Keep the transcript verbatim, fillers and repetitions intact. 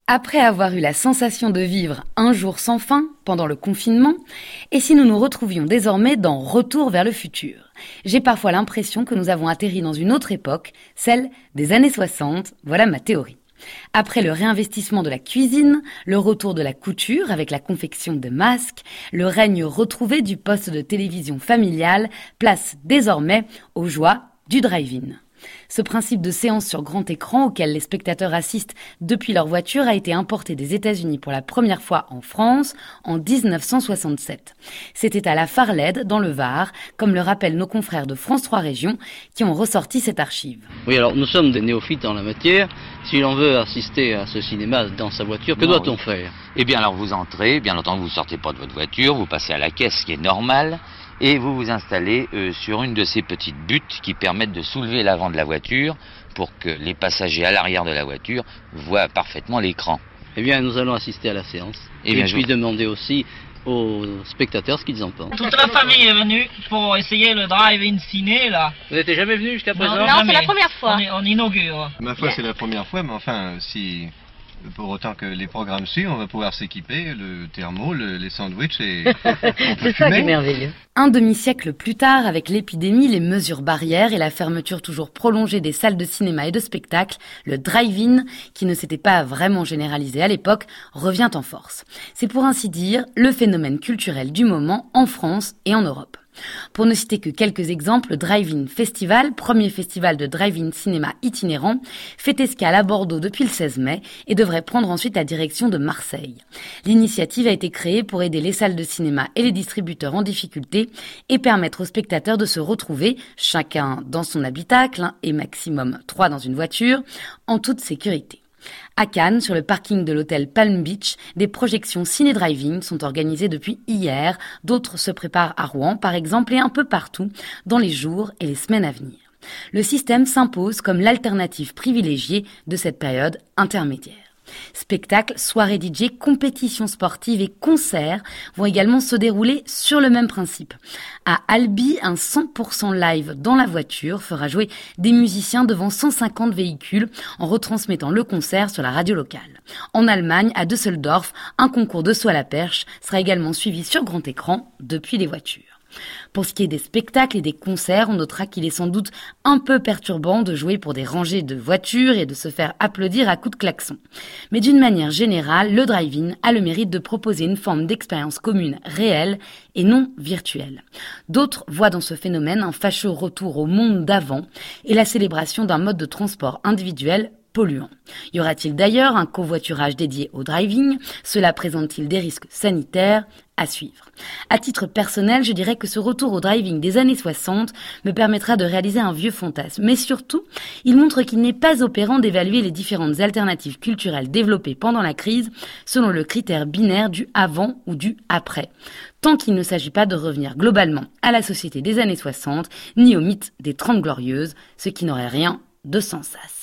Après avoir eu la sensation de vivre un jour sans fin pendant le confinement, et si nous nous retrouvions désormais dans Retour vers le futur? J'ai parfois l'impression que nous avons atterri dans une autre époque, celle des années soixante, voilà ma théorie. Après le réinvestissement de la cuisine, le retour de la couture avec la confection de masques, le règne retrouvé du poste de télévision familial, place désormais aux joies du drive-in. Ce principe de séance sur grand écran auquel les spectateurs assistent depuis leur voiture a été importé des États-Unis pour la première fois en France en dix-neuf cent soixante-sept. C'était à la Farled, dans le Var, comme le rappellent nos confrères de France trois Régions qui ont ressorti cette archive. Oui, alors nous sommes des néophytes en la matière. Si l'on veut assister à ce cinéma dans sa voiture, que non, doit-on oui. faire? Eh bien alors vous entrez, bien entendu vous sortez pas de votre voiture, vous passez à la caisse, ce qui est normal. Et vous vous installez euh, sur une de ces petites buttes qui permettent de soulever l'avant de la voiture pour que les passagers à l'arrière de la voiture voient parfaitement l'écran. Eh bien, nous allons assister à la séance. Eh et bien, puis je... demander aussi aux spectateurs ce qu'ils en pensent. Toute la famille est venue pour essayer le drive-in ciné, là. Vous n'êtes jamais venu jusqu'à présent? Non, non c'est la première fois. On, on inaugure. Ma foi, c'est la première fois, mais enfin, si... Pour autant que les programmes suivent, on va pouvoir s'équiper, le thermo, le, les sandwichs et on peut C'est ça qui est merveilleux. Un demi-siècle plus tard, avec l'épidémie, les mesures barrières et la fermeture toujours prolongée des salles de cinéma et de spectacle, le drive-in, qui ne s'était pas vraiment généralisé à l'époque, revient en force. C'est pour ainsi dire le phénomène culturel du moment en France et en Europe. Pour ne citer que quelques exemples, le Drive-In Festival, premier festival de drive-in cinéma itinérant, fait escale à Bordeaux depuis le seize mai et devrait prendre ensuite la direction de Marseille. L'initiative a été créée pour aider les salles de cinéma et les distributeurs en difficulté et permettre aux spectateurs de se retrouver, chacun dans son habitacle et maximum trois dans une voiture, en toute sécurité. À Cannes, sur le parking de l'hôtel Palm Beach, des projections ciné-driving sont organisées depuis hier. D'autres se préparent à Rouen, par exemple, et un peu partout dans les jours et les semaines à venir. Le système s'impose comme l'alternative privilégiée de cette période intermédiaire. Spectacles, soirées D J, compétitions sportives et concerts vont également se dérouler sur le même principe. À Albi, un cent pour cent live dans la voiture fera jouer des musiciens devant cent cinquante véhicules en retransmettant le concert sur la radio locale. En Allemagne, à Düsseldorf, un concours de saut à la perche sera également suivi sur grand écran depuis les voitures. Pour ce qui est des spectacles et des concerts, on notera qu'il est sans doute un peu perturbant de jouer pour des rangées de voitures et de se faire applaudir à coups de klaxon. Mais d'une manière générale, le drive-in a le mérite de proposer une forme d'expérience commune réelle et non virtuelle. D'autres voient dans ce phénomène un fâcheux retour au monde d'avant et la célébration d'un mode de transport individuel polluant. Y aura-t-il d'ailleurs un covoiturage dédié au driving? Cela présente-t-il des risques sanitaires? À suivre. À titre personnel, je dirais que ce retour au driving des années soixante me permettra de réaliser un vieux fantasme. Mais surtout, il montre qu'il n'est pas opérant d'évaluer les différentes alternatives culturelles développées pendant la crise selon le critère binaire du avant ou du après. Tant qu'il ne s'agit pas de revenir globalement à la société des années soixante, ni au mythe des Trente Glorieuses, ce qui n'aurait rien de sans sas.